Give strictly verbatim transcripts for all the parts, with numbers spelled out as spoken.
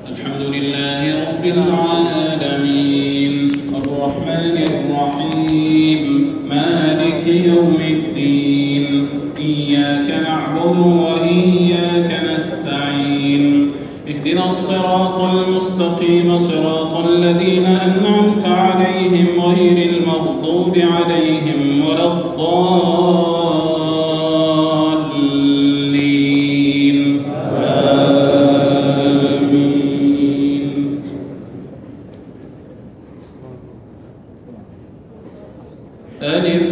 الحمد لله رب العالمين الرحمن الرحيم مالك يوم الدين إياك نعبد وإياك نستعين اهدنا الصراط المستقيم صراط الذين أنعمت عليهم غير المغضوب عليهم ولا الضالين آمين. ألف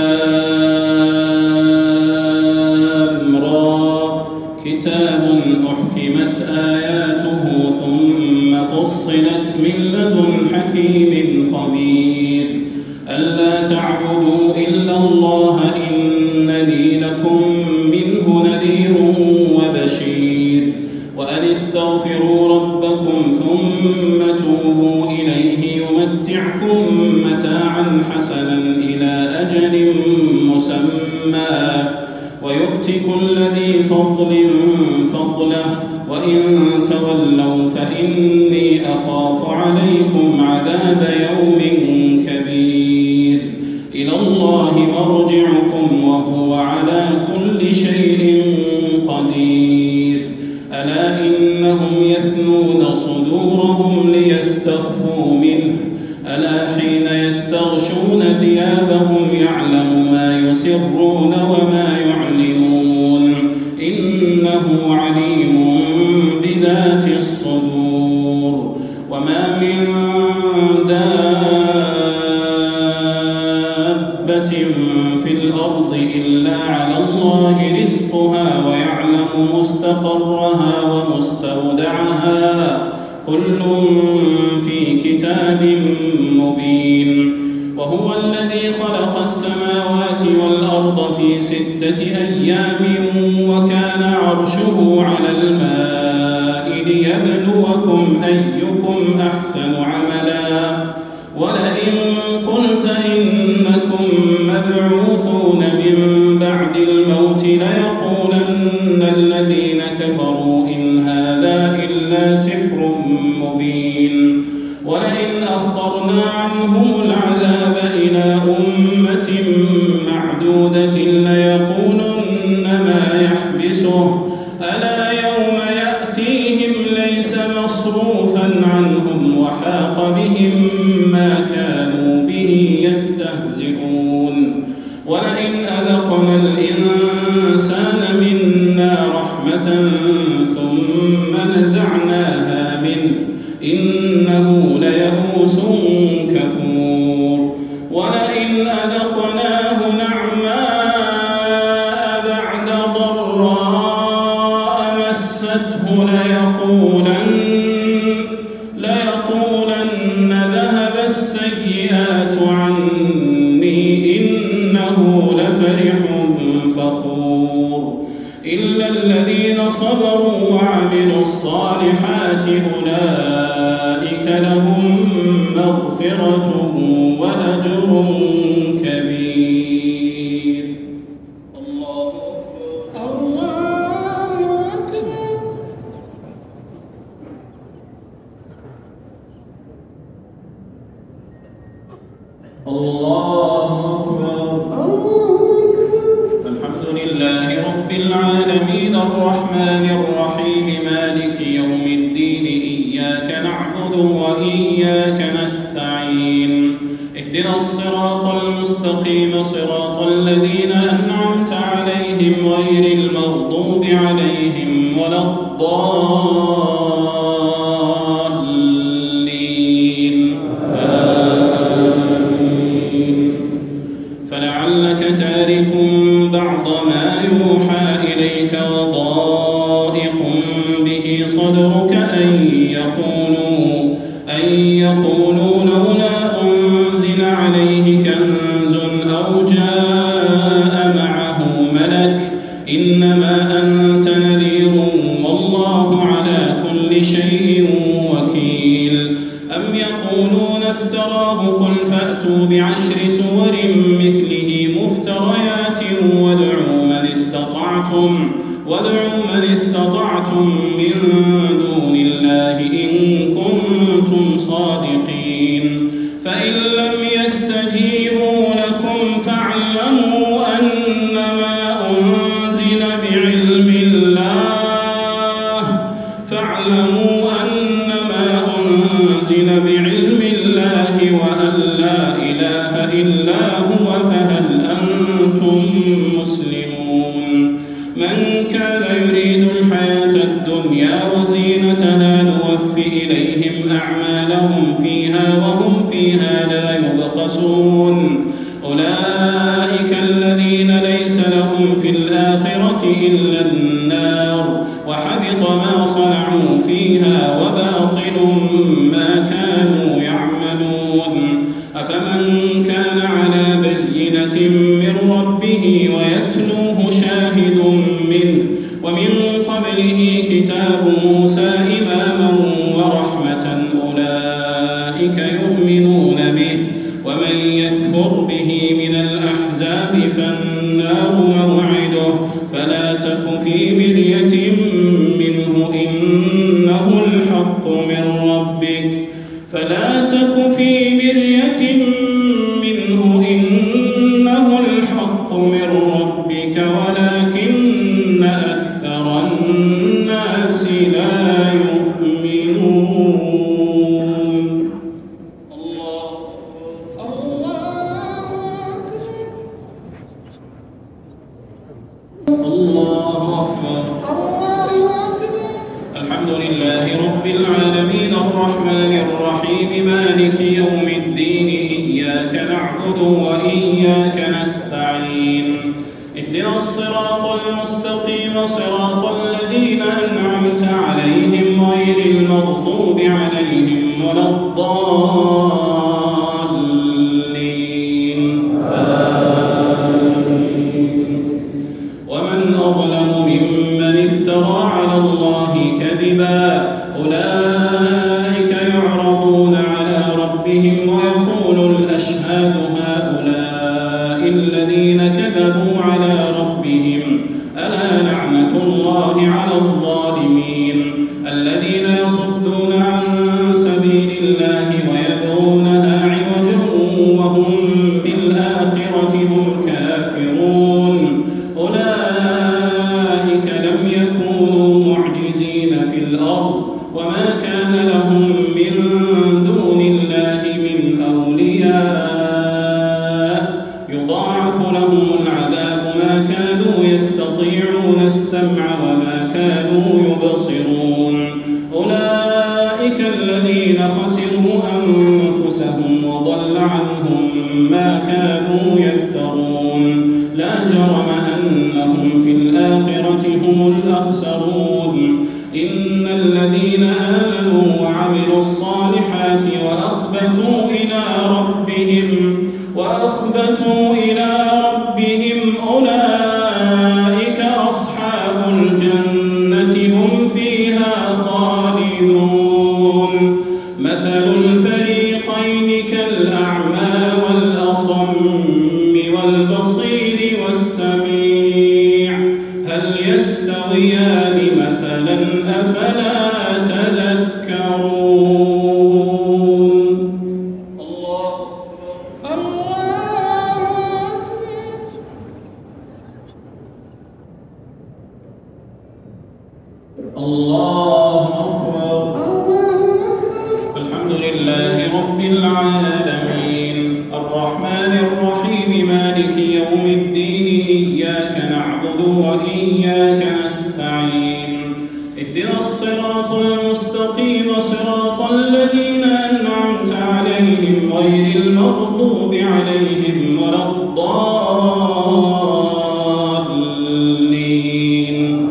لام را كتاب أحكمت آياته ثم فصلت من لدن حكيم خبير ألا تعبدوا إلا الله إنني لكم منه نذير وبشير وأن استغفروا ربكم ثم توبوا إليه يمتعكم متاعا حسنا إلى أجل مسمى ويؤت كل ذي فضل فضله وإن تولوا فإني أخاف عليكم عذاب يوم كبير إلى الله مرجعكم وهو على كل شيء قدير ألا إنهم يثنون صدورهم ليستخفوا منه ألا حين يستغشون ثيابهم يعلم ما يسرون وما يعلنون إنه عليم بذات الصدور وما من دابة في الأرض إلا على الله رزقها ويعلم مستقرها ومستودعها كل في كتاب مبين وهو الذي خلق السماوات والأرض في ستة أيام وكان عرشه على الماء ليبلوكم أيكم أحسن عملا ولئن قلت إنكم مبعوثون من بعد الموت ليقولن الذين كفروا إن هذا إلا سحر مبين ولئن أخرنا عنهم العذاب إلى أمة معدودة ليقولن ما يحبسه ألا يوم يأتيهم ليس مصروفا عنهم وحاق بهم ما كانوا به يستهزئون ولئن أذقنا الإنسان منا رحمة ثم نزعناها منه إنه ليئوس كفور ولئن أذقناه نعماء بعد ضراء مسته ليقولن ليقولن ذهب السيئات عني إنه لفرح فخور إلا الذين صبروا وعملوا الصالحات أولئك لهم مغفرة وأجر كبير. الله الله أكبر. الله أكبر. الحمد لله رب العالمين الرحمن الرحيم مالك يوم الدين إياك نعبد وإياك نستعين اهدنا الصراط المستقيم صراط الذين أنعمت عليهم غير المغضوب عليهم ولا الضالين آمين. فلعلك تارك بعض ما يوحى إليك وضائق به صدرك أن يقولوا أن يقولوا لولا أنزل عليه كنز أو جاء معه ملك إنما أنت نذير والله على كل شيء وكيل أم يقولون افتراه قل فأتوا بعشر سور مثله مفتريات وادعوا من استطعتم وادعوا من استطعتم من دون الله إن فاعلموا أنما أنزل بعلم الله وأن لا إله إلا هو فهل أنتم مسلمون من كان يريد الحياة الدنيا وزينتها نوف إليهم أعمالهم فيها وهم فيها لا يبخسون أولئك الذين ليس لهم في الآخرة إلا النار وحبط ما صنعوا فيها وباطل ما كانوا يعملون أفمن كان على بينة من ربه ويتلوه شاهد منه ومن قبله كتاب موسى إماما ورحمة أولئك يؤمنون به ومن يكفر به من الأحزاب فالنار موعده فلا تك في مرية منه إنه الحق من ربك فلا تك في مرية منه إنه الحق من ربك ولكن أكثر الناس لا يؤمنون الله أكبر. الحمد لله رب العالمين الرحمن الرحيم مالك يوم الدين إياك نعبد وإياك نستعين اهدنا الصراط المستقيم صراط الذين أنعمت عليهم غير المغضوب عليهم ولا الضالين ومن أظلم ممن افترى على الله كذبا أولئك يعرضون على ربهم ويقول الأشهاد هؤلاء الذين كذبوا على ربهم ألا لعنة الله على الظالمين الذين يصدون عن سبيل الله ويبغونها عوجا وهم بالآخرة هم كافرون أولئك لم يكونوا معجزين في الأرض وما كان لهم من دون الله من أولياء يضاعف لهم العذاب ما كانوا يستطيعون السمع وما كانوا يبصرون أولئك الذين خسروا أنفسهم وضل عنهم ما كانوا يفترون لا جرم أنهم في الآخرة هم الأخسرون إن الذين آمنوا وعملوا الصالحات وأخبتوا إلى ربهم وأخبتوا إلى ربهم أولئك أصحاب الجنة هم فيها خالدون مثل الفريقين كالأعمى والأصم والبصير والسميع هل يستويان مثلا أفلا تذكرون الله الله أكبر. الحمد لله رب العالمين الرحمن الرحيم مالك يوم الدين إياك نعبد وإياك نستعين اهدنا الصراط المستقيم صراط الذين أنعمت عليهم غير المغضوب عليهم ولا الضالين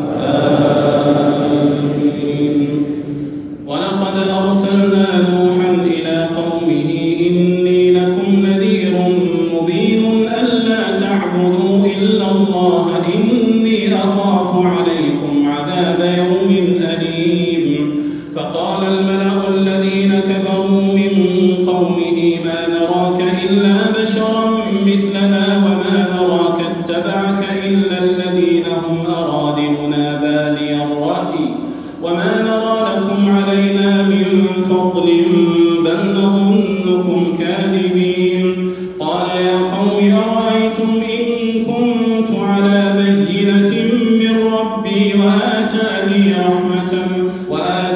آمين. ولقد أرسلنا نوحا إلى قومه إني لكم نذير مبين ألا تعبدوا إلا الله إني أخاف عليكم عذاب يوم أليم فقال الملأ الذين كفروا من قومه ما نراك إلا بشرا مثلنا وما نراك اتبعك إلا الذين هم أرادلنا بادي الرأي وما نرى لكم علينا من فضل بل نظنكم كاذبين قال يا قوم أرأيتم إن كنت على بينة من ربي وآتاني رحمة وآتاني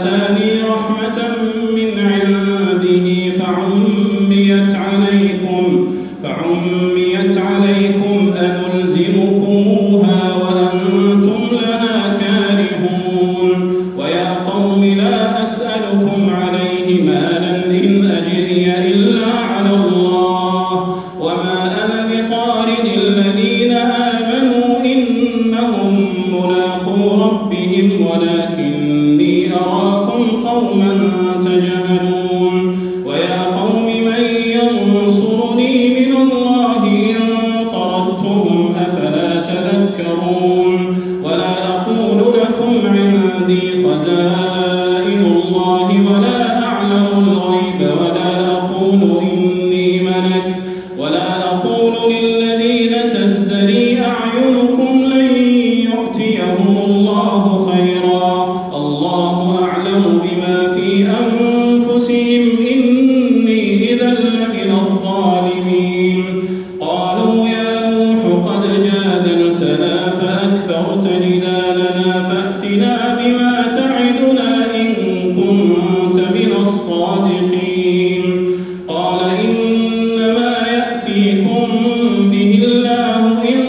من عنده فعميت عليكم فعميت عليكم أنلزمكموها وأنتم لها كارهون ويا قوم لا أسألكم عليه مالا إن أجري إلا على الله وما أنا بطارد الذين آمنوا إنهم ملاقو ربهم ولكني أراكم قوما تجهلون ويا قوم من ينصرني من الله إن طردتهم أفلا تذكرون ولا أقول لكم عندي خزائن الله ولا أعلم الغيب ولا أقول إني ملك ولا أقول للذين تزدري أعينكم لن يؤتيهم الله خيرا الله أعلم بما في أنفسهم إني إذا لمن الظالمين قالوا يا نوح قد جادلتنا فأكثرت جدالنا فأتنا بما تعدنا إن كنت من الصادقين قال إنما يأتيكم به الله إن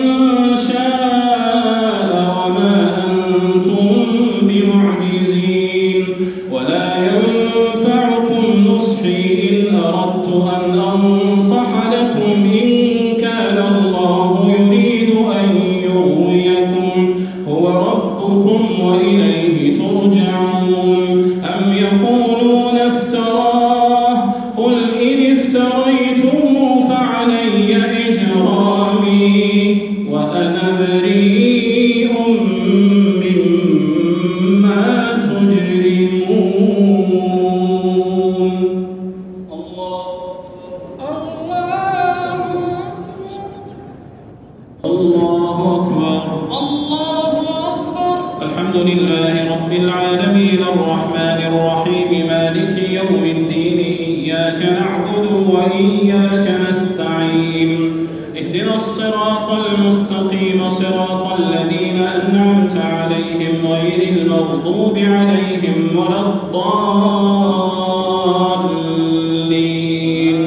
شاء وما أنتم بمعجزين ولا ينفعكم نصحي إن أردت أن أنصح لكم إن كان الله يريد أن يغويكم هو ربكم وإليه ترجعون أم يقولون افتراه قل إن افتريته فعلي إجرامي وأنا بريء مما تجرمون الله الله أكبر الله أكبر الحمد لله رب العالمين الرحمن الرحيم مالك يوم الدين إياك نعبد وإياك نستعين اهدنا الصراط المستقيم صراط الذين أنعمت عليهم غير المغضوب عليهم ولا الضالين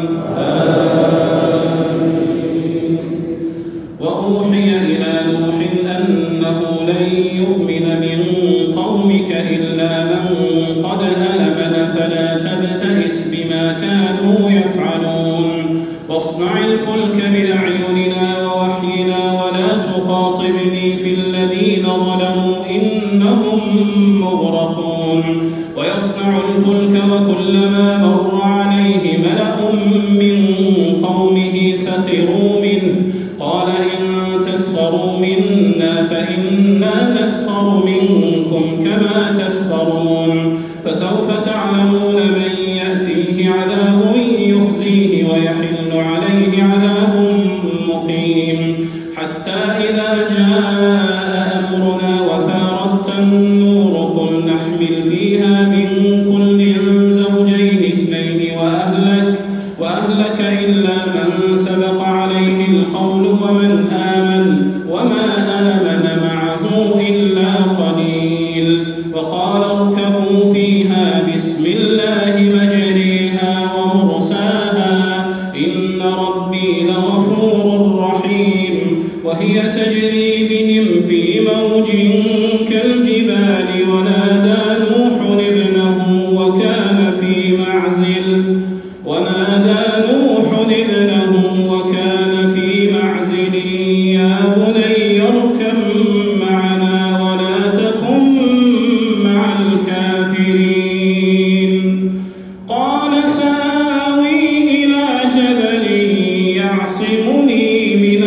آمين وأوحي إلى نوح أنه لن يؤمن من قومك إلا من قد آمن فلا تبتئس بما كانوا يفعلون واصنع الفلك بأعيننا ووحينا ولا تخاطبني في الذين ظلموا إنهم مغرقون ويصنع الفلك وكلما مر عليه ملأ من قومه سخروا منه قال إن تسخروا منا فإنا نسخر منكم كما تسخرون فسوف تعلمون من يأتيه عذاب يخزيه ويحل عليه عذاب مقيم حتى إذا جاء أمرنا وفارت النور قل نحمل فيها من كل زوجين اثنين وأهلك وأهلك إلا من سبق عليه القول ومن آمن وما آمن معه إلا قليل وقال اركبوا فيها بسم الله مجريها ومرساها إن ربي لغفور رحيم وهي تجري بهم في موج كالجبال ونادى نوح ابنه وكان في معزل ونادى نوح ابنه وكان في معزل يا بني اركب معنا ولا تكن مع الكافرين قال سآوي إلى جبل يعصمني من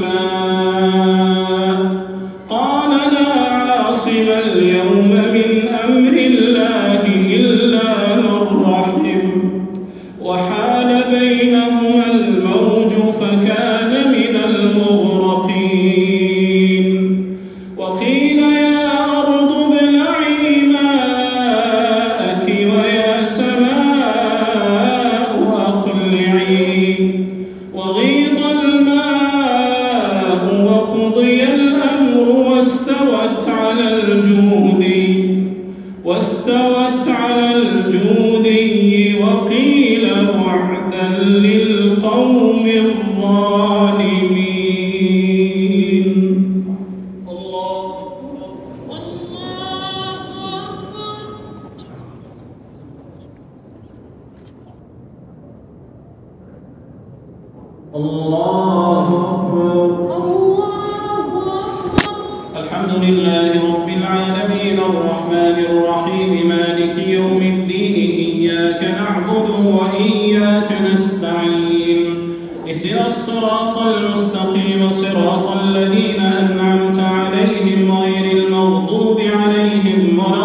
الماء قال لا عاصم اليوم من أمر الله إلا من رحم وحال بينهما الموج فكان من المغرقين وقيل يا أرض ابلعي ماءك ويا سماء أقلعي وغيض الماء وقضي الأمر واستوت على الجود واستوت على الجود الله أكبر. الحمد لله رب العالمين الرحمن الرحيم مالك يوم الدين إياك نعبد وإياك نستعين اهدنا الصراط المستقيم صراط الذين أنعمت عليهم غير المغضوب عليهم ولا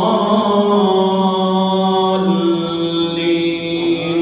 الضالين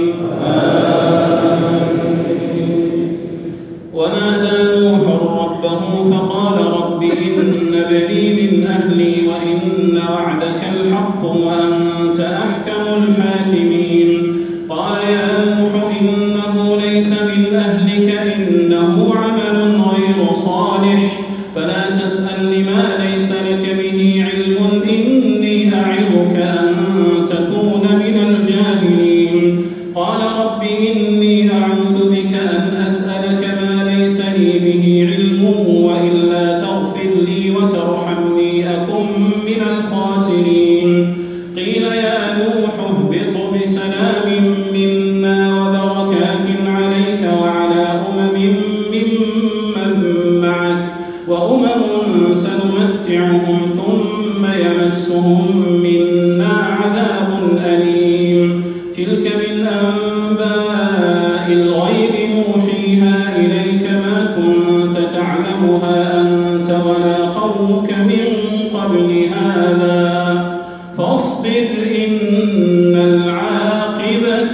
آمين. ونادى نوح ربه فقال رب إن ابني من أهلي وإن وعدك الحق وأنت أحكم الحاكمين قال يا نوح إنه ليس من أهلك إنه عمل غير صالح فلا تسألني ما ليس لك به علم إني أعظك أن تكون من الجاهلين قال رب إني أعوذ بك أن أسألك ما ليس لي به علم وإلا تغفر لي وترحمني أكن من الخاسرين قيل يا نوح اهبط بسلام منا وبركات عليك وعلى أمم ممن معك وأمم سنمتعهم ثم يمسهم منا عذاب أليم تلك من أنباء الغيب نوحيها إليك ما كنت تعلمها أنت ولا قومك من قبل هذا فاصبر إن العاقبة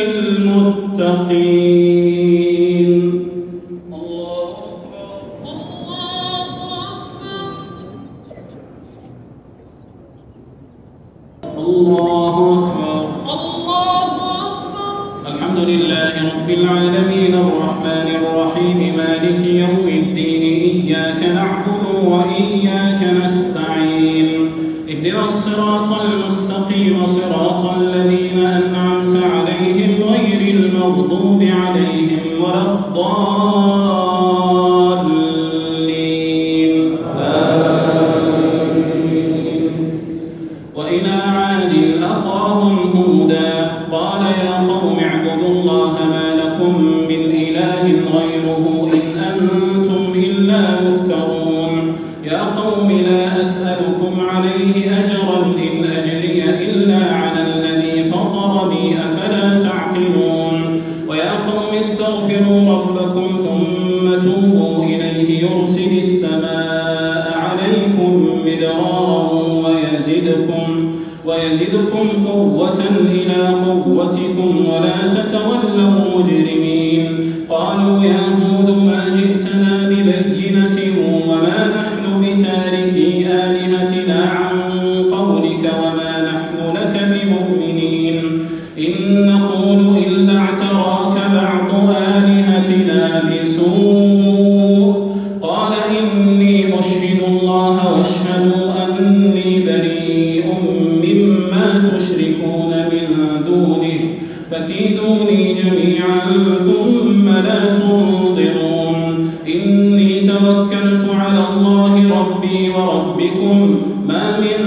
للمتقين. الله أكبر. الله أكبر. الله أكبر. الحمد لله رب العالمين الرحمن الرحيم مالك يوم الدين إياك نعبد وإياك نستعين اهدنا الصراط المستقيم صراط الذين أنعمت عليهم غير المغضوب عليهم ولا الضالين آمين. وإلى عاد أخاهم هودا قال يا قوم اعبدوا الله ما لكم من إله غيره إن أنتم إلا مفترون يا قوم لا أسألكم عليه أجرا إن أجري إلا على الذي فطرني أفلا تعقلون ويا قوم استغفروا ربكم ثم توبوا إليه يرسل السماء عليكم مدرارا ويزدكم ويزدكم قوة إلى قوتكم ولا تتولوا مجرمين قالوا يا هود ما جئتنا ببينة وما نحن بتاركي آلهتنا عن قولك وما نحن لك بمؤمنين إن نقول إلا اعتراك بعض آلهتنا بسوء قال إني أشهد الله واشهدوا أني بريء مما تشركون من دونه فكيدوني جميعا ثم لا تنظرون إني توكلت على الله ربي وربكم ما من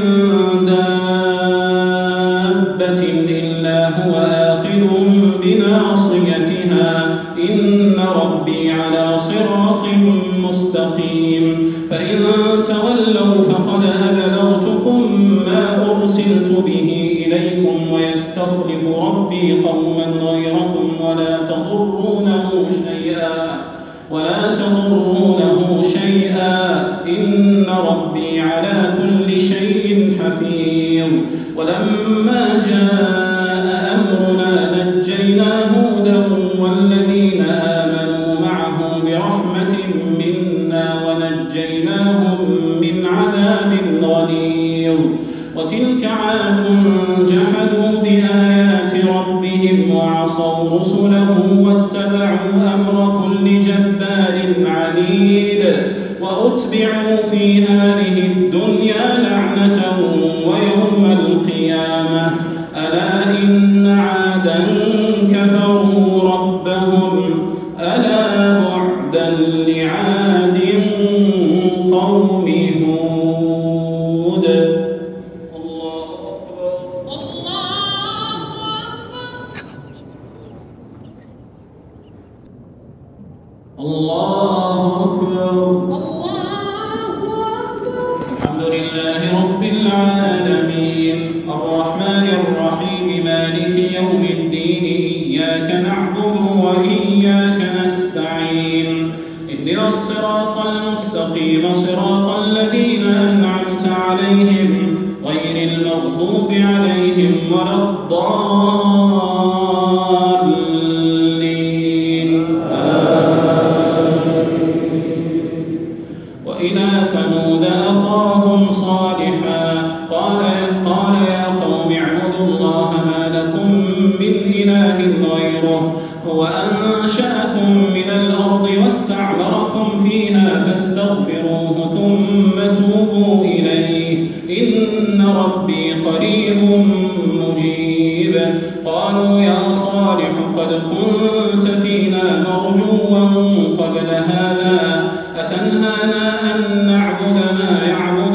دابة إلا هو آخذ بناصيتها إن ربي على صراط مستقيم فإن تولوا فقد أبلغتكم ما أرسلت به إليكم ويستخلف ربي قوما غيركم ولا تضرونه شيئا ولا تضرونه شيئا إن ربي على كل شيء حفيظ ولما جاء أمرنا نجينا هودا والذين آمنوا معه برحمة منا ونجيناهم من عذاب غليظ وتلك عاد جحدوا بآيات ربهم وعصوا رسله واتبعوا أمر كل جبار عنيد وأتبعوا في هذه الدنيا لعنة ويوم القيامة ألا إن عادا كفروا ربهم ألا بعدا لعاد قوم هود. الله أكبر. الله أكبر. الله أكبر. الحمد لله رب العالمين الرحمن الرحيم مالك يوم الدين إياك نعبد وإياك نستعين اهدنا الصراط المستقيم صراط الذين أنعمت عليهم غير المغضوب عليهم ولا الضالين وإلى ثمود أخاهم صالحا قال قال يا قوم اعبدوا الله ما لكم من إله غيره هو أنشأكم من الأرض واستعمركم فيها فاستغفروه ثم توبوا إليه إن ربي قريب مجيب قالوا يا صالح قد كنت فينا مرجوا قبل هذا أتنهانا أن نعبد ما يعبد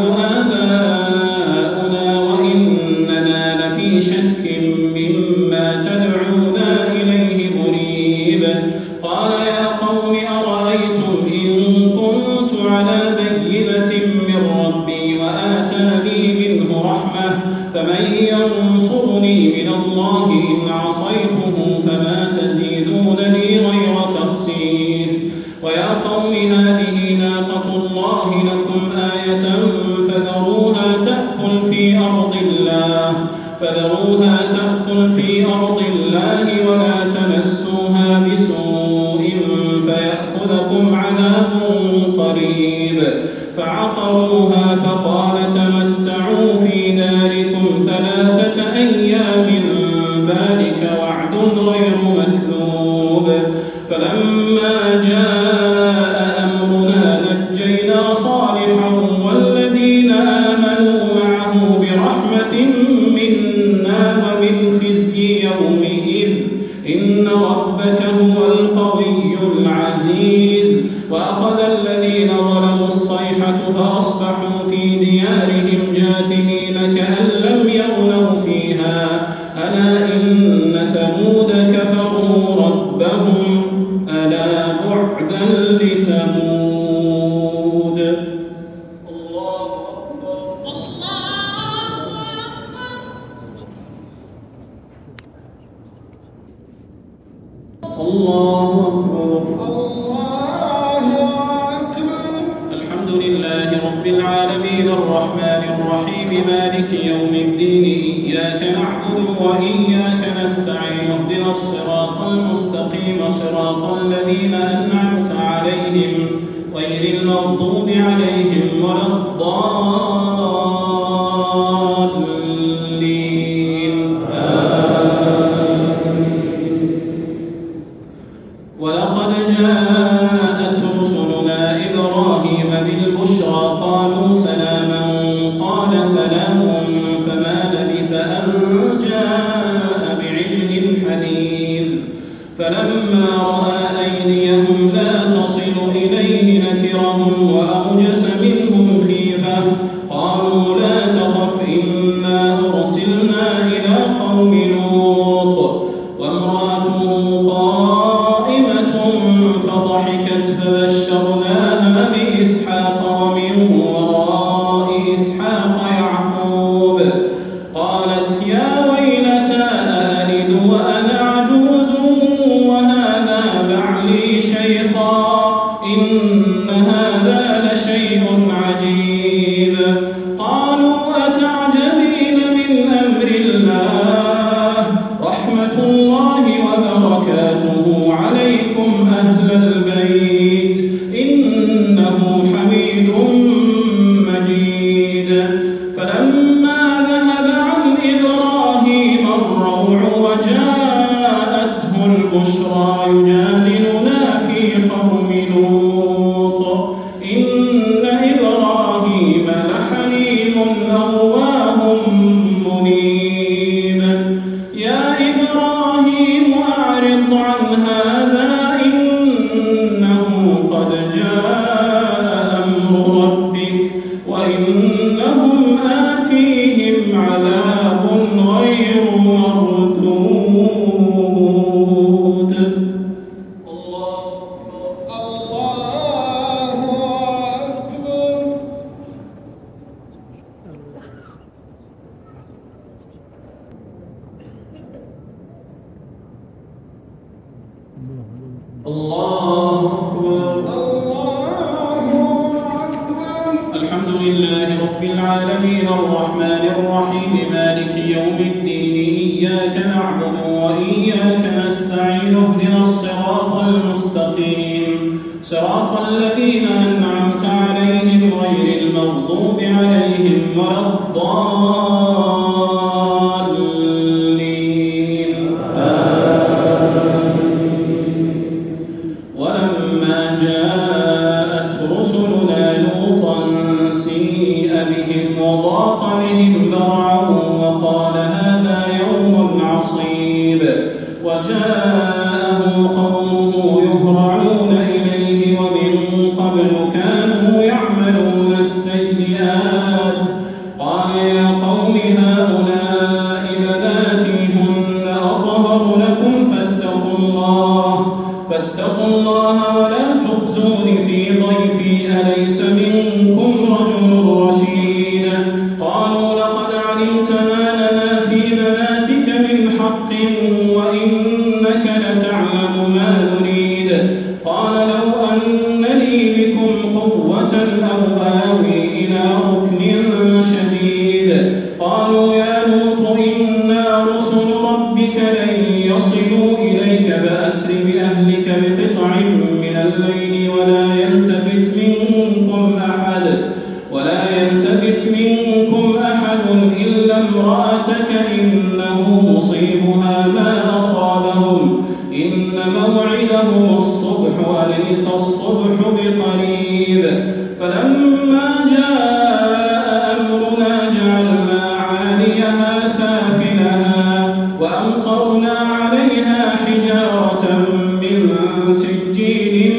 آباؤنا وإننا لفي شك مما تدعونا إليه مريب قال يا قوم أرأيتم إن كنت على بينة من ربي وآتاني منه رحمة فمن ينصرني من الله إن عصيته فما تزيدونني غير تخسير ويا قوم هذه ناقة الله لكم آية فذروها تأكل في أرض الله فذروها تأكل في أرض الله ولا تمسوها بسوء فيأخذكم عذاب قريب فعقروها فقال تمتعوا في داركم ثلاثة أيام ذلك وعد غير مكذوب فلما جاء أمرنا نجينا صالحا والذين آمنوا معه برحمة منا ومن خزي يومئذ إن ربك هو القوي العزيز وأخذ الذين ظلموا الصيحة فأصبحوا في ديارهم جاثمين كأن لم يغنوا فيها ألا إن ثمود كفروا ربهم ألا بعدا لثمود. الله أكبر. الله أكبر. الله أكبر. الحمد لله رب العالمين الرحمن الرحيم مالك يوم الدين إياك نعبد وإياك نستعين اهدنا الصراط المستقيم صراط الذين أنعمت عليهم غير المغضوب عليهم ولا الضالين ولقد جاءت رسلنا إبراهيم بالبشرى قالوا سلاما قال سلام فما لبث أن جاء بعجل حنيذ فلما رأى أيديهم لا تصل إليه نكرهم وأوجس منهم خيفة قالوا لا تخف إنا أرسلنا إلى قوم لوط وامرأته قائمة فضحكت فبشرناها بإسحاق ومن وراء إسحاق يعقوب قالت يا ويلتى أألد وأنا عجوز وهذا بعلي شيخا إن هذا لشيء عجيب قالوا أتعجبين من أمر الله رحمة الله وبركاته عليكم أهل البيت إنه حميد مجيد فلما ذهب عن إبراهيم الروع وجاءته البشرى يجادلنا في قوم لوط إن إبراهيم لحليم أواه منيب يا إبراهيم أعرض عن هذا إنه قد جاء أمر ربك وإنهم آتيهم عذاب غير مردود. الله الله أكبر. الله أكبر. الحمد لله رب العالمين الرحمن الرحيم مالك يوم الدين إياك نعبد وإياك نستعين اهدنا الصراط المستقيم صراط الذين أنعمت عليهم غير المغضوب عليهم ولا الضالين آمين. ولما جاءت رسلنا لوطا سيء بهم وضاق بهم ذرعا وقال هذا يوم عصيب وجاءه قومه يهرعون إليه ومن قبل كانوا يعملون السيئات قال يا قوم هؤلاء بناتي هن أطهر لكم فاتقوا الله فاتقوا الله ولا تخزون في ضيفي أليس منكم رجل رشيد قالوا لقد علمت ما لنا في بناتك من حق وإنك لتعلم ما نريد قال لو أن لي بكم قوة أو آوي إلى ركن شديد قالوا يا لوط إنا رسل ربك لن يصلوا إليك فأسر بأهلك بقطع من الليل ولا يلتفت منكم أحد ولا يلتفت منكم أحد إلا امرأتك إنه مصيبها ما أصابهم إن موعدهم الصبح أليس الصبح بقريب فلما جاء أمرنا جعلنا عاليها سافلها وأمطرنا عليها حجارة من سجيل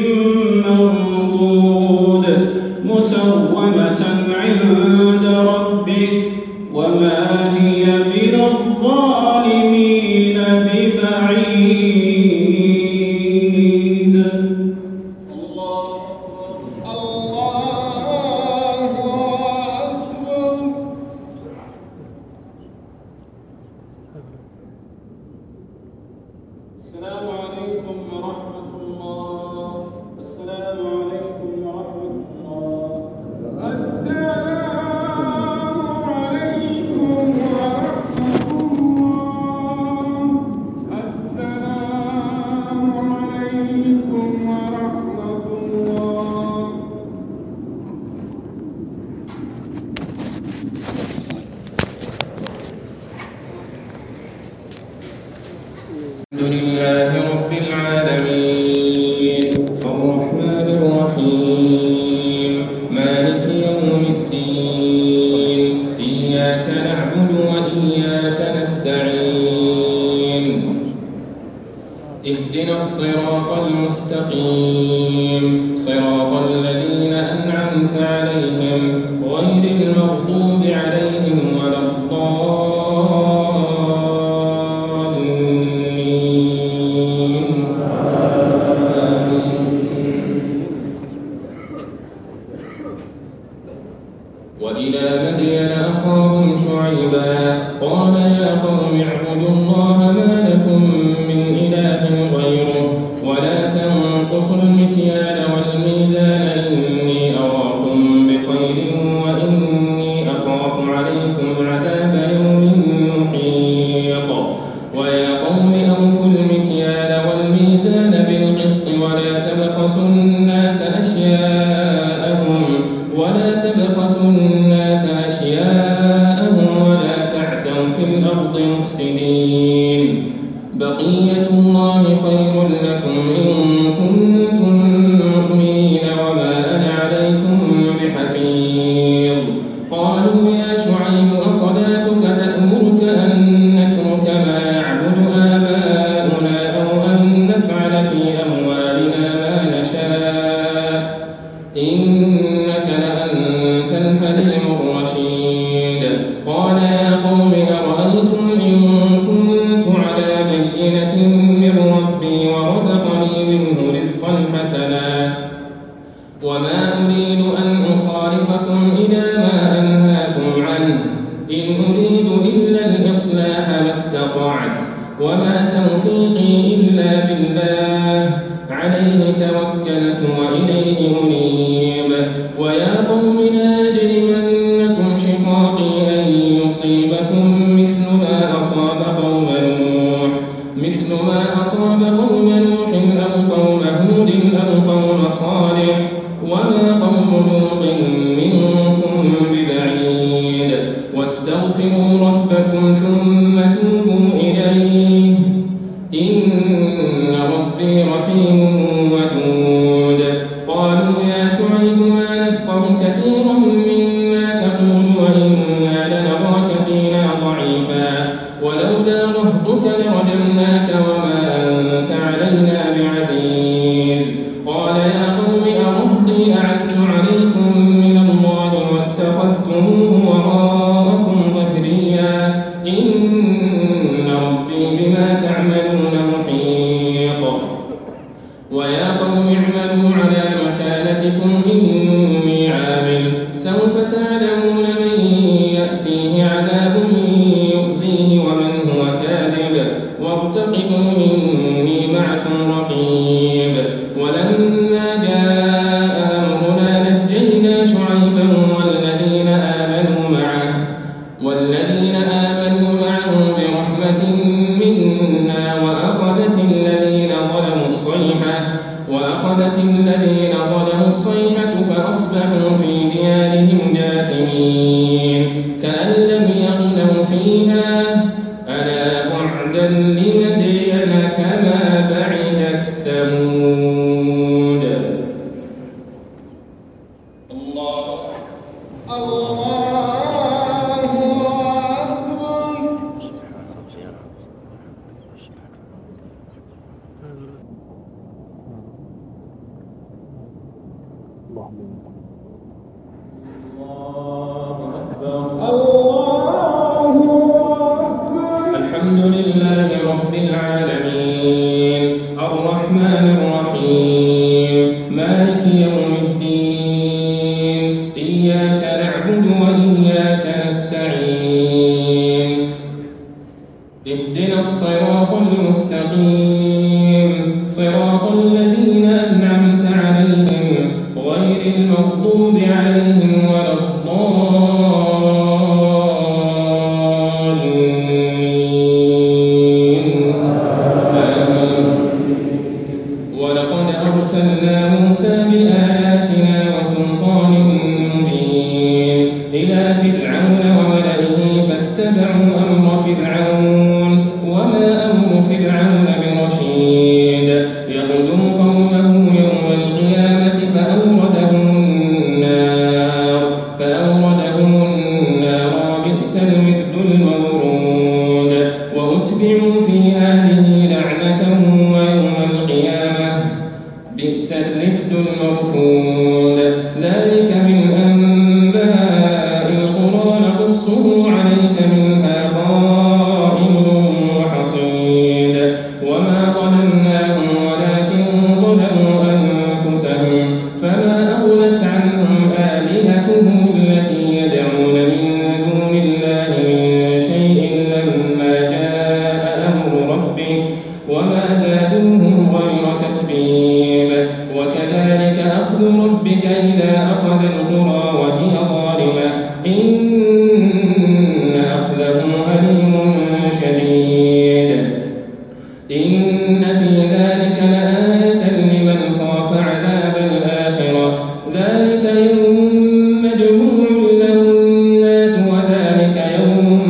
منضود مسومة عند ربك وما هي من الظالمين ببعيد. الله الله أكبر. السلام عليكم ورحمة الله. السلام عليكم ورحمة الله. السلام الحمد لله رب العالمين الرحمن الرحيم مالك يوم الدين إياك نعبد وإياك نستعين اهدنا الصراط المستقيم صراط الذين أنعمت عليهم غير المغضوب عليهم ولا الضالين. وإلى مدين أخاهم شعيبا قال يا قوم اعبدوا الله ما لكم من إله غيره ولا تنقصوا المكيال والميزان إني أراكم بخير وإني أخاف عليكم عذاب يوم محيط ويا قوم أوفوا المكيال والميزان بالقسط ولا تبخسوا الناس أشياءهم ولا تبخسوا الناس أشياءهم ولا تعثوا في الأرض مفسدين بقية الله خير لكم إن كنتم مؤمنين وما أنا عليكم بحفيظ قالوا يا شعيب أصلاتك تأمرك أن نترك ما يعبد آباؤنا أو أن نفعل في أموالنا ما نشاء إنك لأنت الحليم الرشيد قال يا قوم أرأيتم إن كنت على بينة من ربي ورزقني منه رزقا حسنا وما أريد أن أخالفكم إلى ما أنهاكم عنه إن أريد إلا الإصلاح ما استطعت وما توفيقي إلا بالله عليه توكلت وإليه أنيب. ويا قوم لا يجرمنكم شقاقي أن يصيبكم مثل ما أصاب قوم نوح مثل ما أصاب قوم نوح أو قوم هود أو قوم صالح وما قوم لوط منكم ببعيد. واستغفروا ربكم ثم توبوا إليه إن ربي رحيم ودود. قالوا يا شعيب ما نفقه كثيرا مما تقول وإنا لنراك فينا ضعيفا ولولا رهطك لرجمناك وما أنت علينا بعزيز. قال يا قوم أرهطي أعز عليكم من الله واتخذتموه وراءكم ظهريا إن ربي بما تعملون محيط. ويا قوم اعملوا على مكانتكم إني عامل سوف تعلمون من يأتيه عذاب يخزيه ومن هو كاذب وارتقبوا إني معكم رقيب. ولما جاء أمرنا نجينا شعيبا والذين آمنوا معه والذين آمنوا معه برحمة منا وأخذت الذين ظلموا الصيحة وأخذت الذين ظلموا الصيحة فأصبحوا في ديارهم جاثمين كأن لم يغنوا فيها ألا بعدا لمدين كما بعدت ثمود. الله الله الحمد لله رب العالمين الرحمن الرحيم مالك يوم الدين إياك نعبد وإياك نستعين اهدنا الصراط المستقيم صراط الذين أنعمت عليهم غير المغضوب عليهم ولا الضالين. ولقد أرسلنا موسى بآياتنا وسلطان مبين إلى فرعون وملئه فاتبعوا أمر فرعون وما أمر فرعون برشيد يقدم قومه يوم القيامة فأوردهم النار فأوردهم النار بئس الورد المورود. وأتبعوا في هذه لعنة ويوم القيامة بئس الرفد المرفود. ذلك من أنباء القرى نقصه عليك منها قائم وحصيد. وما ظلمناهم ولكن ظلموا أنفسهم فما أغنت عنهم آلهتهم التي يدعون من دون الله من شيء لما جاء أمر ربك وما زادوهم غير تتبيب. وكذلك أخذ ربك إذا أخذ القرى وهي ظالمة إن أخذه أليم شديد. إن في ذلك لآية لمن خاف عذاب الآخرة ذلك يوم مجموع له الناس وذلك يوم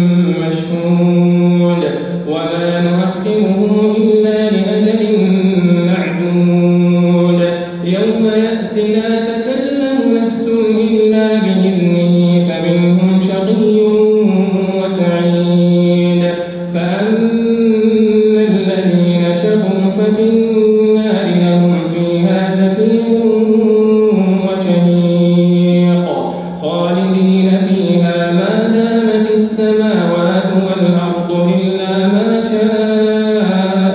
مشهود وما نؤخره إلا لأجل معدود. يوم يأتي لا تكلم نفس إلا بإذنه فمنهم شقي وسعيد. فأما الذين شقوا ففي النار لهم فيها زفير وشهيق خالدين فيها ما دامت السماوات والأرض إلا ما شاء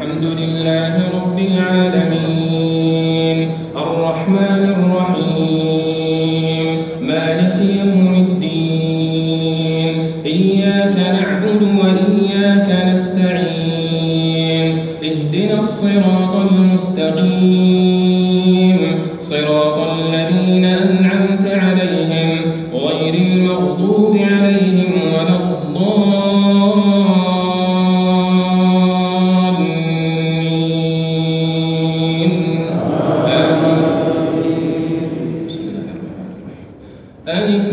الحمد لله رب العالمين الرحمن الرحيم مالك يوم الدين إياك نعبد وإياك نستعين اهدنا الصراط المستقيم صراط الذين أنعمت عليهم غير المغضوب عليهم ولا الضالين آمين. بسم الله الرحمن الرحيم ألف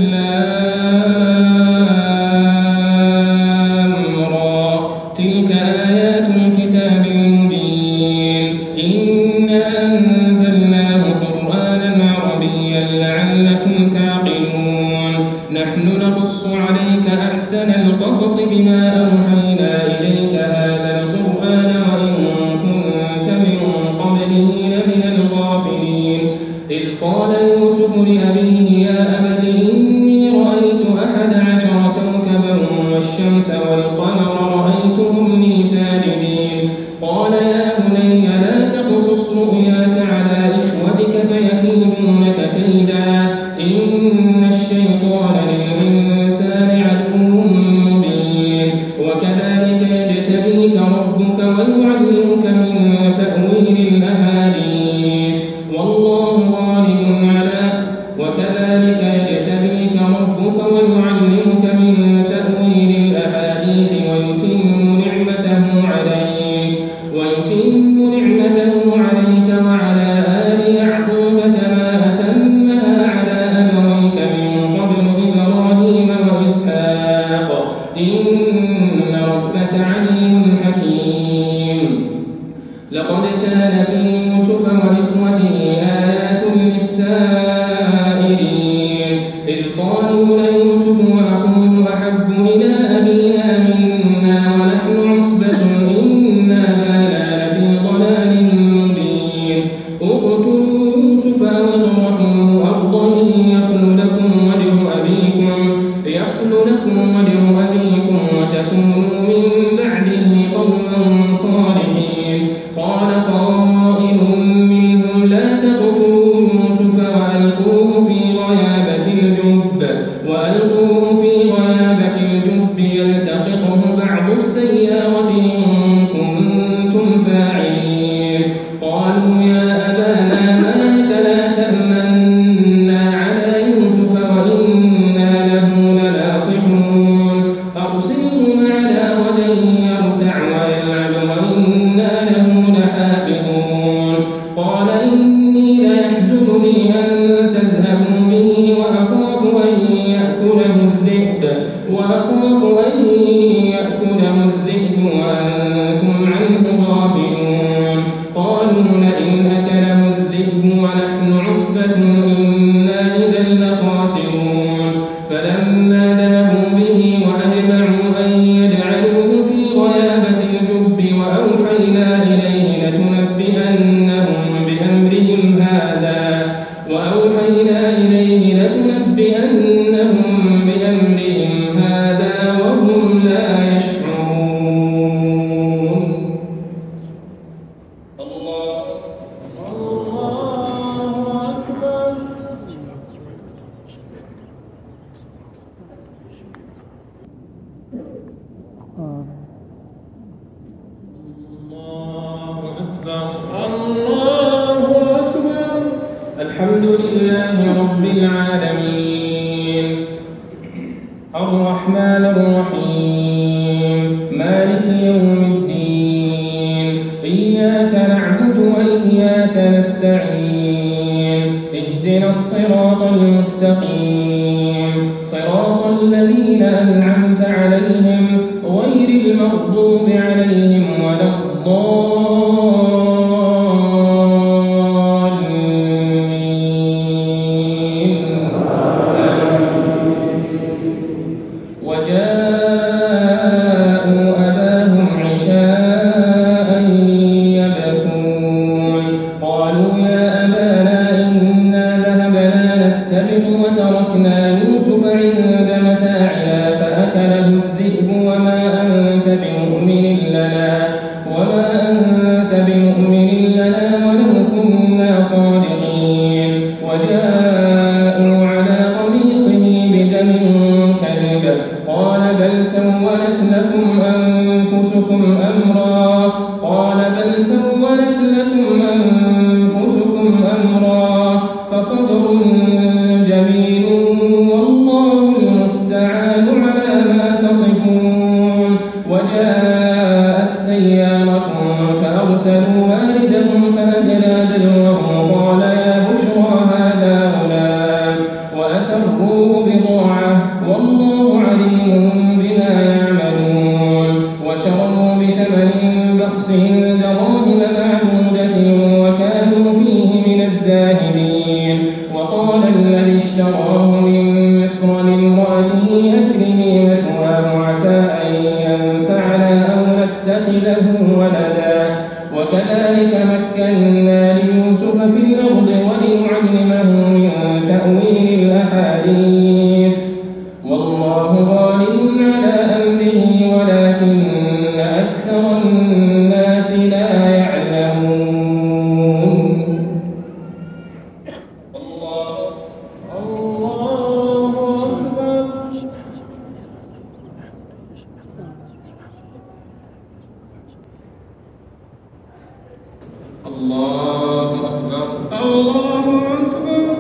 لام را تلك آيات الكتاب المبين إنا أنزلناه قرآنا عربيا لعلكم تعقلون نحن نقص عليك أحسن القصص بما أوحينا إليك هذا القرآن وإن كنت من قبله لمن الغافلين إذ قال يوسف لأبيه يا أبت إني رأيت أحد عشر كوكبا والشمس والقمر رأيتهم لي ساجدين قال يا بني لا تقصص رؤياك على إخوتك فيكيدوا لك كيدا إن الشيطان للإنسان عدو مبين وكذلك يجتبيك ربك ويعلمك من تأويل الأحاديث والله غالب على وكذلك يجتبيك ربك ويعلمك من تأويل الأحاديث ويتم نعمته عليك ويتم نعمته عليك وعلى آل يعقوب كما أتمها على أبويك من قبل إبراهيم وإسحاق إن ربك عليم حكيم لقد كان في يوسف وإخوته آيات للسائلين إذ قالوا ليوسف وأخوه أحب إلى أبينا منا ونحن عصبة إنا أبانا لفي ضلال مبين اقتلوا يوسف أو اطرحوه أرضا يخل لكم وجه أبيكم يخل لكم وجه أبيكم وتكونوا من بعده قوما صالحين قال قائل منهم لا تقتلوا يوسف وألقوه في غيابة الجب وألقوه في غيابة الجب يلتقطه بعض السيارة إن كنتم فاعلين قالوا يا أبانا ما لك لا تأمنا على يوسف وإنا له لناصحون أرسله معنا غدا يرتع ويلعب وإنا له لحافظون قال إني ليحزنني أن تذهبوا به وأخاف أن يأكله الذئب وأخاف أن يأكله الذئب وأنتم عنه غافلون قالوا لئن أكله الذئب ونحن عصبة إنا إذا لخاسرون فلما ذهبوا به وأجمعوا أن يجعلوه في غيابة الجب وأوحينا إليه لتنبئنهم بأمرهم هذا وأوحينا إليه لتنبئنهم بأمرهم هذا وهم لا يشعرون الله الله أكبر الله أكبر الله أكبر الحمد لله رب العالمين الرحمن الرحيم مالك يوم الدين إياك نعبد وإياك نستعين اهدنا الصراط المستقيم صراط الذين أنعمت عليهم غير المغضوب عليهم ولا الضالين وجاءوا أباهم عشاء يبكون قالوا يا أبانا إنا ذهبنا نستبق وتركنا يوسف عند متاعنا فأكله الذئب وما أنت بمؤمن لنا وما أنت فصبر جميل والله المستعان على ما تصفون. وجاءت سيارة فأرسلوا واردهم فأدلى دلوه قال يا بشرى هذا غلام وأسروه بضاعة والله عليم بما يعملون. وشروا بثمن بخس دراهم معدودة وكانوا فيه من الزاهدين. وقال الذي اشتراه من مصر لامرأته أكرمي مثواه عسى أن ينفعنا أو نتخذه ولدا. وكذلك مكنا ليوسف في الأرض ولنعلمه من تأويل الأحاديث والله غالب على أمره ولكن أكثر الناس لا يعلمون. الله الله أكبر. الله أكبر. الله أكبر.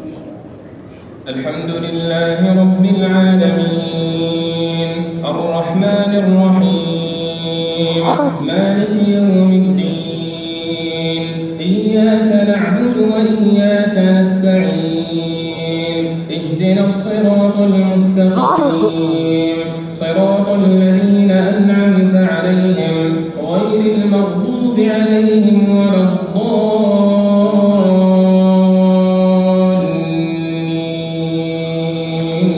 الحمد لله رب العالمين الرحمن الرحيم مالك يوم الدين إياك نعبد وإياك نستعين اهدنا الصراط المستقيم صراط الذين أنعمت عليهم غير المغضوب عليهم ولا الضالين.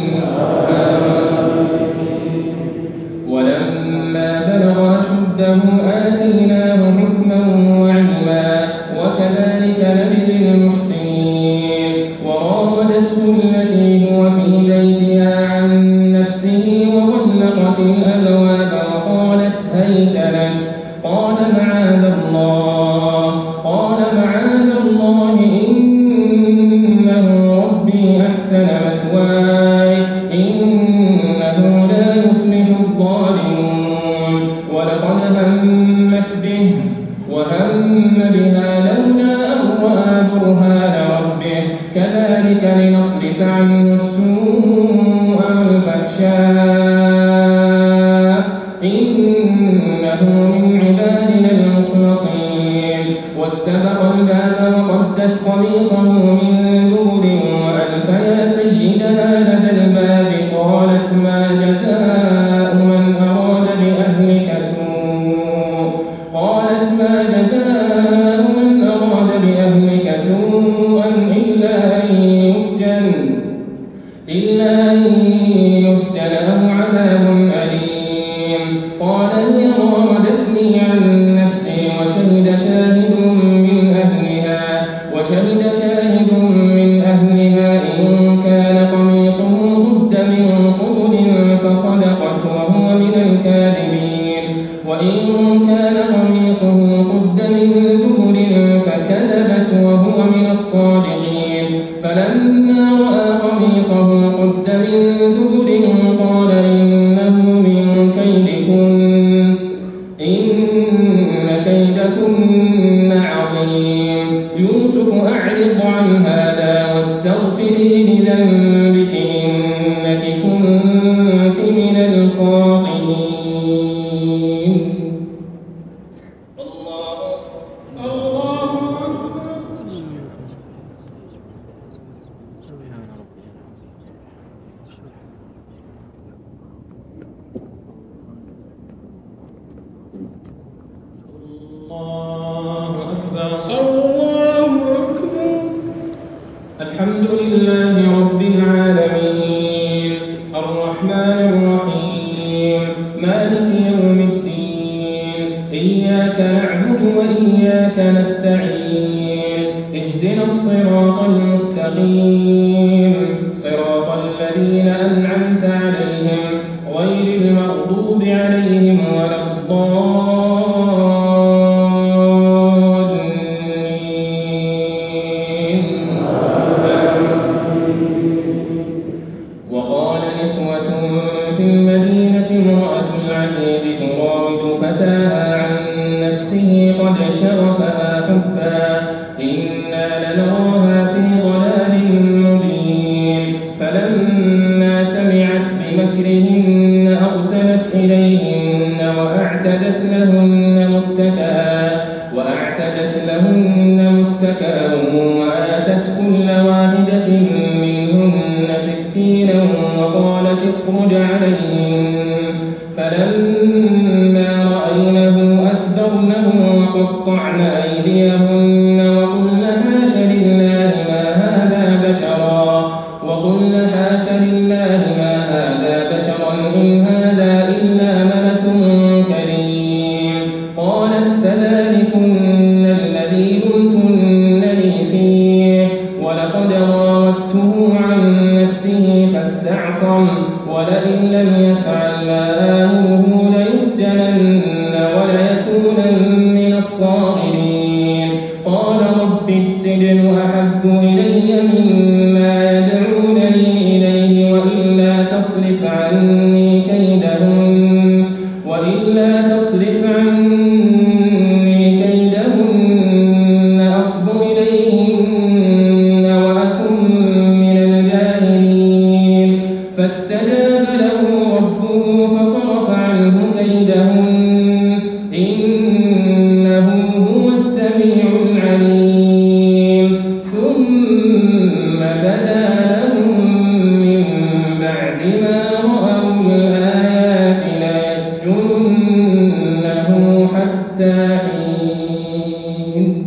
ولما بلغ أشده آتيناه حكما وعلما وكذلك نجزي المحسنين. وراودته التي هو في بيتها عن نفسه وغلقت الأبواب وقالت هيت لك قال معاذ الله قال معاذ الله إنه ربي أحسن مثواي إنه لا يفلح الظالمون. ولقد همت به وهم بها لولا أن رأى برهان ربه كذلك لنصرف عنه السوء والفحشاء إنه من عبادنا المخلصين. واستبق الباب وقدت قميصه من دبر وألف يا سيدنا لدى الباب قالت ما جزاء من أراد بأهلك سوء قالت ما جزاء من أراد بأهلك سوءا إلا أن يسجن إلا أن يسجن أو عذاب أليم. قال هي راودتني عن نفسي وشهد شاهد من أهلها وشهد شاهد من أهلها إن كان قميصه قد من قبل فصدقت وهو من الكاذبين وإن كان قميصه قد من دبر فكذبت وهو من الصادقين. فلما رأى قميصه قد من دبر قال إنه من كيدكن إن كيدكن عظيم. يوسف أعرض عن هذا واستغفري لذنبك إنك كنت من الخاطئين. الله الله أكبر. الله أكبر. الله أكبر. الحمد لله رب العالمين الرحمن الرحيم مالك يوم الدين إياك نعبد وإياك نستعين اهدنا الصراط المستقيم صراط الذين أنعمت عليهم غير المغضوب عليهم ولا الضالين. وقال نسوة في المدينة امرأة العزيز تراود فتاها عن نفسه قد شغفها حبا إنا لنراها في ضلال وأعتدت لهن متكئا وأعتدت لهن متكئا وآتت كل واحدة منهن سكينا وقالت اخرج عليهن فلما رأينه أكبرنه وقطعن أيديهن وقلن حاش لله ما هذا بشرا وقلن حاش لله ما هذا بشرا إن هذا إلا ملك كريم قالت فذلكن الذي لمتنني فيه ولقد راودته عن نفسه فاستعصم ولئن لم يفعل ما آمره ليسجنن وليكونن من الصاغرين قال رب السجن أحب إلي مما يدعونني إليه وإلا تصرف عني كيدهن وإلا تصرف عني كيدهن أصب إليهن وأكن من الجاهلين فاستجاب له ربه فصرف عنه كيدهن إنه هو السميع العليم ثم بدا لهم من بعد ما رأوا الآيات ليسجننه حتى حين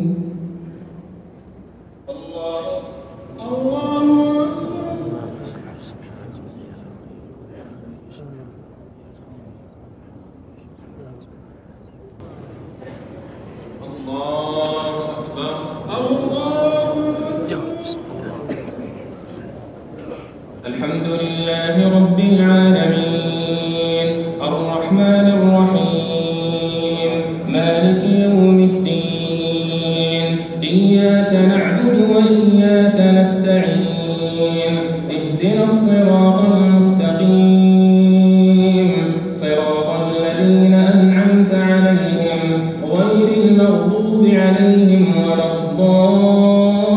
الله الله الحمد لله رب العالمين الرحمن الرحيم مالك يوم الدين إياك نعبد وإياك نستعين اهدنا الصراط المستقيم صراط الذين أنعمت عليهم غير المغضوب عليهم ولا الضالين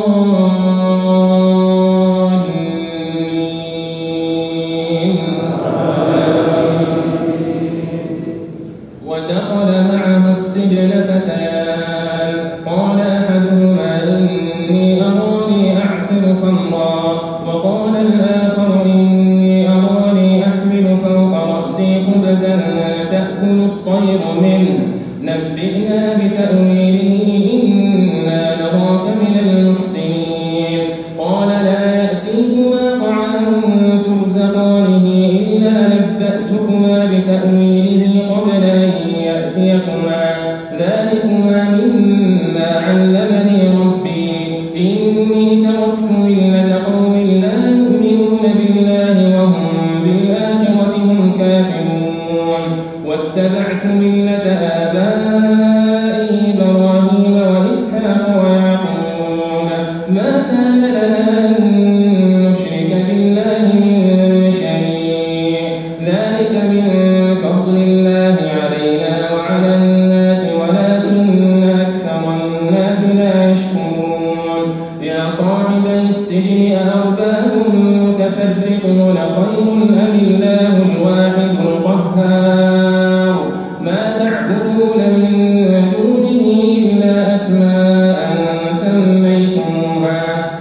ودخل معه السجن فتيان قال أحدهما إني أراني أعصر خمرا وقال الآخر إني أراني أحمل فوق رأسي خبزا تأكل الطير منه نبئنا بتأويله إنا نراك من المحسنين قال لا يأتيكما طعام ترزقانه إلا نبأتكما بتأويله قبل أن يأتيكما ذلكما مما علمني ربي إني تركت ملة قوم لا يؤمنون بالله وهم بالآخرة هم كافرون واتبعت ملة آبائي إبراهيم وإسحاق ويعقوب ما كان لنا أن نشرك بالله من شيء ذلك من فضل الله علينا وعلى الناس ولكن أكثر الناس لا يشكرون يا صاحبي السجن أأرباب متفرقون خير أم الله الواحد القهار ما تعبدون من دونه إلا أسماء سميتموها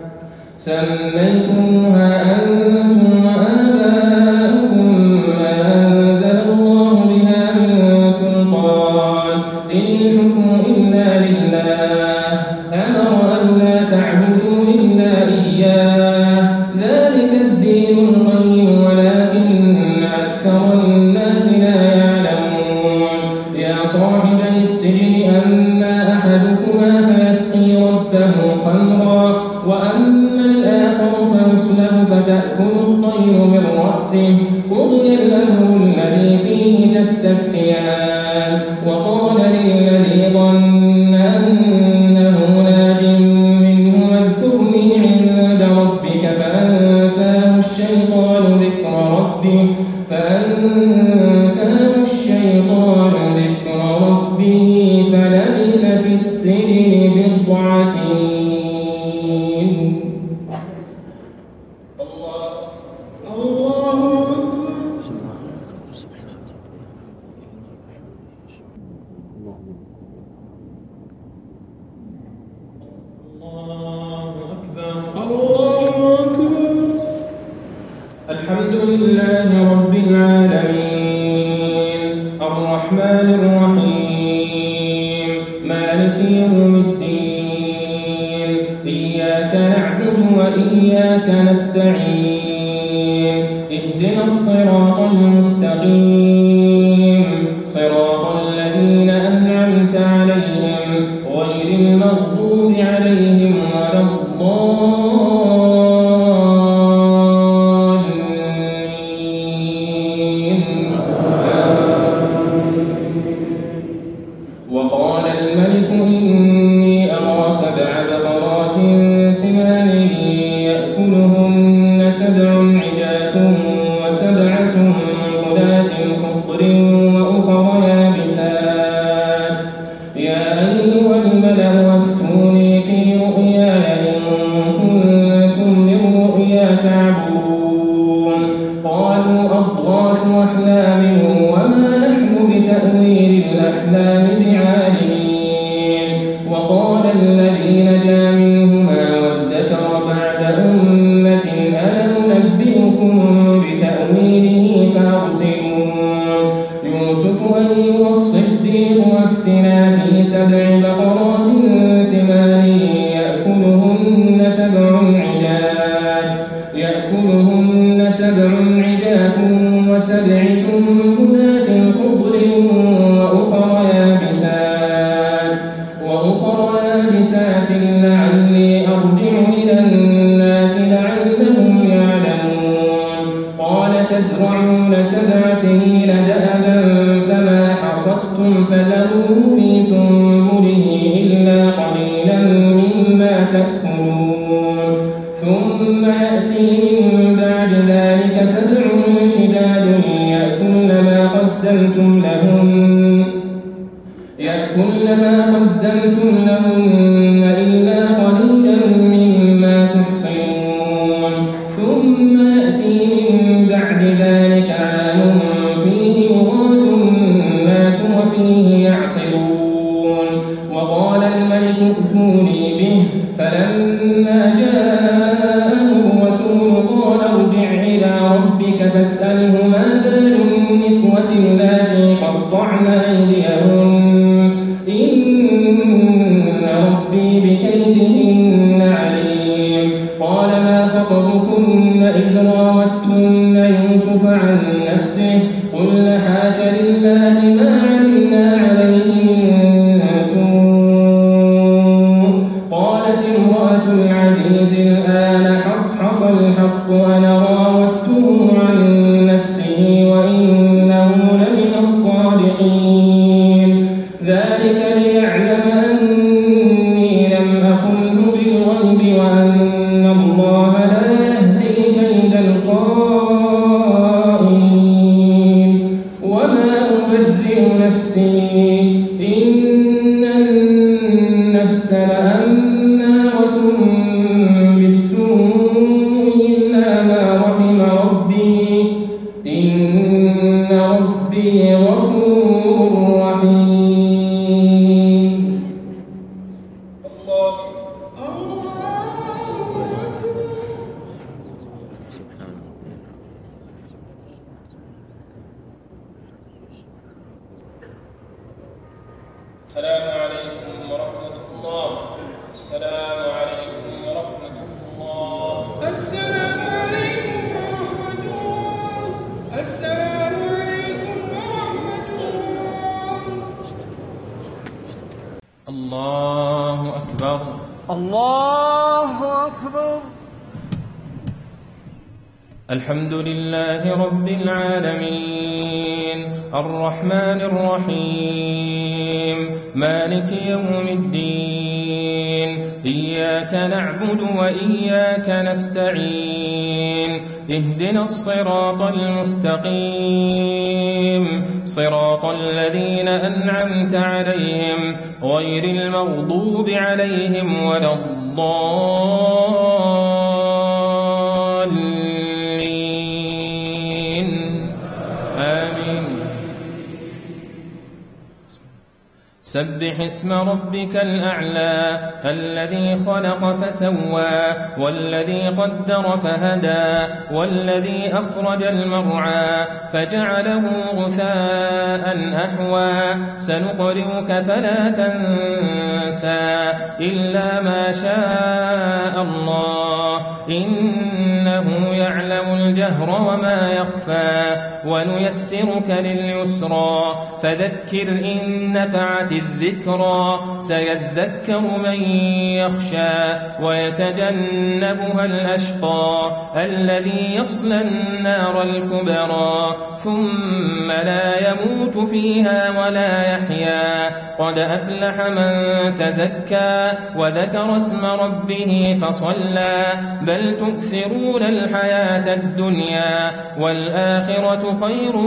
سميتموها أنتم وآباؤكم ما أنزل الله بها من سلطان إن الحكم إلا لله أمر أن لا تعبدوا إلا إياه ذلك الدين القيم ولكن أكثر الناس لا يعلمون يا صاحبي السجن أما أحدكما فيسقي ربه خمرا وأما الآخر فيسلب فتأكل الطير من رأسه قضي الأمر الذي فيه تستفتيان وقال للذي ظن أنه ناج منه اذكرني عند ربك فأنساه الشيطان ذكر ربه فأنساه الشيطان ذكر ربه فلبث في السجن بضع سنين الله مالك يوم الدين إياك نعبد وإياك نستعين اهدنا الصراط المستقيم صراط الذين أنعمت عليهم غير المغضوب عليهم ولا الضالين. وقال الملك إني أرى سبع بقرات سمان يأكلهن سبع عجاف وسبع سنبلات خضر وأخر يابسات يا أيها الملأ وافتوني في رؤياي إن كنتم للرؤيا تعبرون قالوا أضغاث أحلام وما نحن بتأويل الأحلام بعالمين. وقال الذي نجا منهما وادكر بعد أمة ألم ننبئكم بتأويله فأرسلون يوسف أيها الصديق وافتنا في سبع بقرات سمان يأكلهن سبع عجاف يأكلهن سبع عجاف وسبع سنبلات خضر وأخر يابسات وأخر يابسات لعلي أرجع إلى الناس لعلهم يعلمون. قال تزرعون سبع سنين دأبا فما حصدتم فذروه في سنبله إلا قليلا مما تأكلون ثم يأتي من بعد ذلك سبع شداد يأكلن ما قدمتم لهن يأكلن ما قدمتم لهن إلا قليلا مما تحصنون ثم يأتي من بعد ذلك عام فيه يغاث الناس وفيه يعصرون. وقال الملك ائتوني به فلما جاءه الرسول قال ارجع إلى ربك فاسأله ما بال النسوة اللاتي قطعن أيديهن إن ربي بكيدهن عليم. قال ما خطبكن إذ راوتن يوسف عن نفسه قلن حاش لله ما علمنا عليه من سوء. قالت امرأة العزيز الآن حصحص الحق أنا راودته عن نفسه وإنه لمن الصادقين ذلك ليعلم أني لم أخنه بالغيب وأن الله لا يهدي كيد الخائنين وما أبرئ نفسي إن النفس لأمارة بالسوء إلا ما رحم ربي إن ربي غفور رحيم. الله السلام عليكم ورحمة الله. السلام عليكم ورحمة الله. السلام عليكم ورحمة الله. السلام عليكم ورحمة الله. الله أكبر. الله أكبر. الحمد لله رب العالمين الرحمن الرحيم مالك يوم الدين إياك نعبد وإياك نستعين اهدنا الصراط المستقيم صراط الذين أنعمت عليهم غير المغضوب عليهم ولا الضالين آمين. سبح اسم ربك الأعلى الذي خلق فسوى والذي قدر فهدى والذي أخرج المرعى فجعله غثاء أحوى سنقرئك فلا تنسى إلا ما شاء الله إنه يعلم الجهر وما يخفى ونيسرك لليسرى فذكر إن نفعت الذكرى سيذكر من يخشى ويتجنبها الأشقى الذي يصلى النار الكبرى ثم لا يموت فيها ولا يحيا قد أفلح من تزكى وذكر اسم ربه فصلى بل تؤثرون الحياة الدنيا والآخرة خير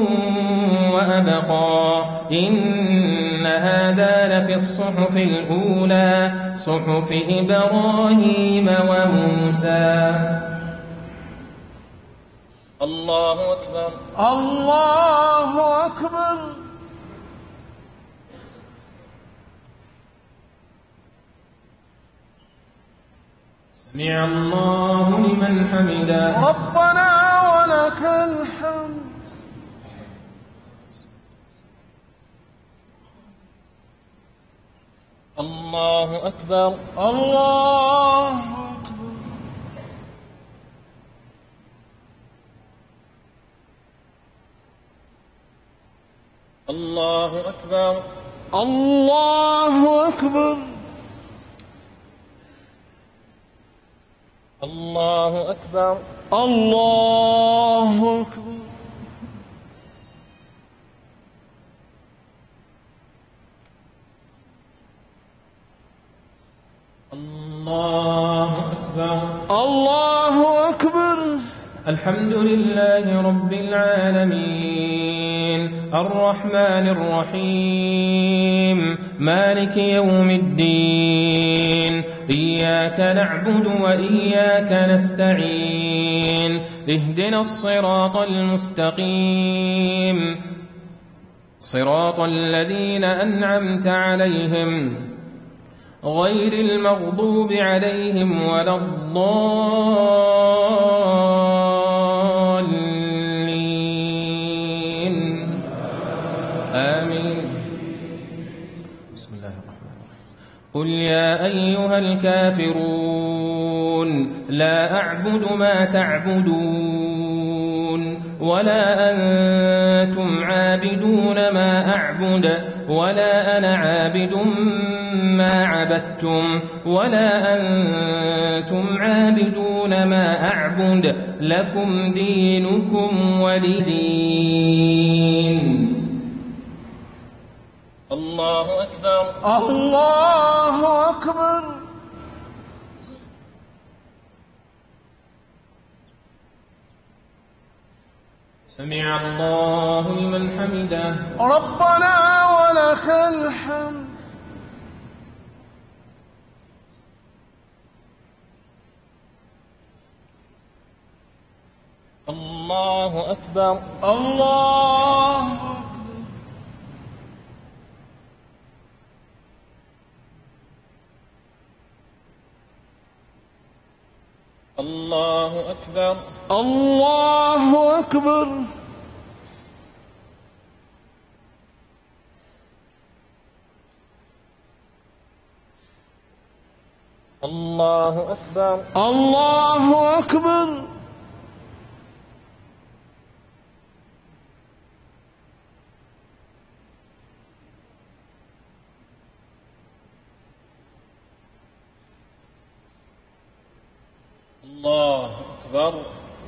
وأبقى إن هذا لفي الصحف الأولى صحف إبراهيم وموسى. الله أكبر الله أكبر. سمع الله لمن حمده ربنا ولك الحمد. الله أكبر الله أكبر. الله أكبر الله أكبر. الله أكبر الله أكبر. الله أكبر الله أكبر. الحمد لله رب العالمين الرحمن الرحيم مالك يوم الدين إياك نعبد وإياك نستعين اهدنا الصراط المستقيم صراط الذين أنعمت عليهم غير المغضوب عليهم ولا الضالين آمين. بسم الله الرحمن الرحيم. قل يا أيها الكافرون لا أعبد ما تعبدون ولا أنتم عابدون ما أعبد ولا أنا عابد ما عبدتم ولا أنتم عابدون ما أعبد لكم دينكم ولي دين. الله أكبر الله أكبر. سمع الله لمن حمده ربنا ولك الحمد. الله أكبر الله أكبر. الله أكبر الله أكبر. الله أكبر الله أكبر. الله أكبر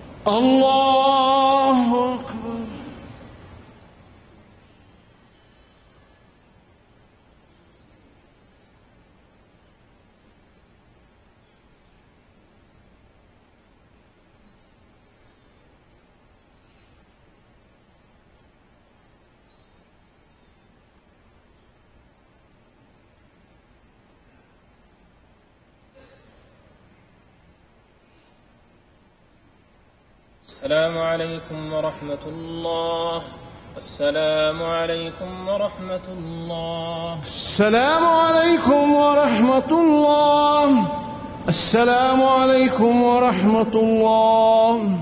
الله أكبر. السلام عليكم ورحمة الله السلام عليكم ورحمة الله. السلام عليكم ورحمة الله. السلام عليكم ورحمة الله.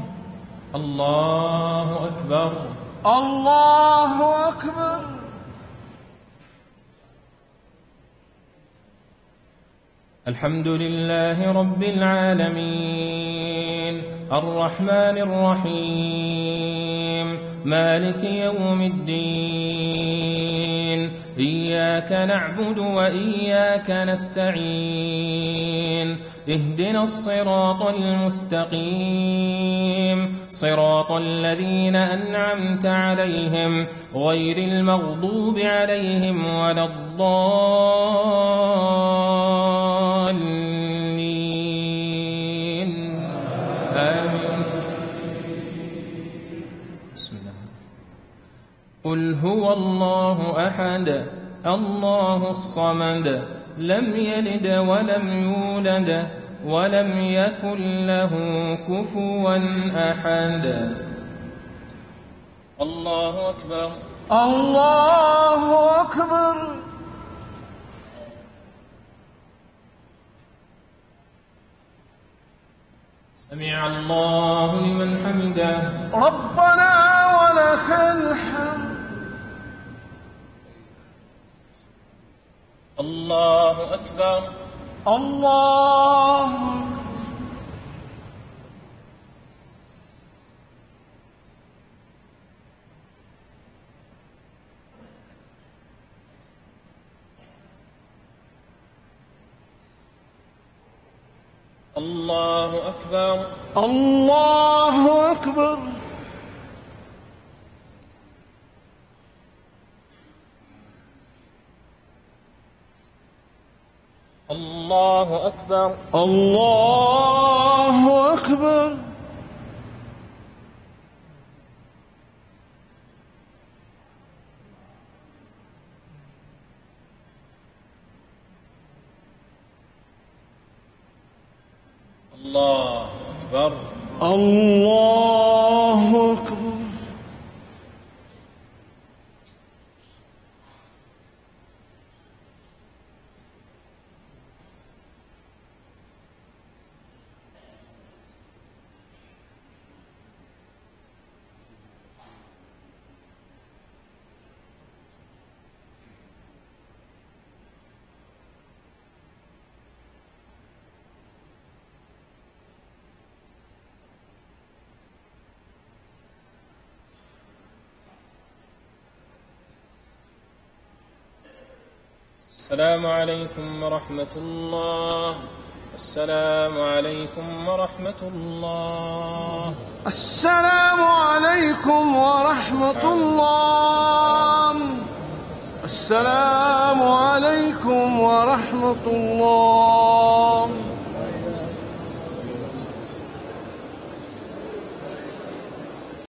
الله أكبر. الله أكبر. الحمد لله رب العالمين الرحمن الرحيم مالك يوم الدين إياك نعبد وإياك نستعين اهدنا الصراط المستقيم صراط الذين أنعمت عليهم غير المغضوب عليهم ولا الضالين آمين. بسم الله. قل هو الله أحد الله الصمد لم يلد ولم يولد ولم يكن له كفوا أحد. الله أكبر. الله أكبر. سمع الله لمن حمده. ربنا ولك الحمد. الله أكبر. الله الله أكبر. الله أكبر. الله أكبر. الله أكبر. الله أكبر. الله أكبر. السلام عليكم ورحمة الله. السلام عليكم ورحمة الله. السلام عليكم ورحمة الله. السلام عليكم ورحمة الله.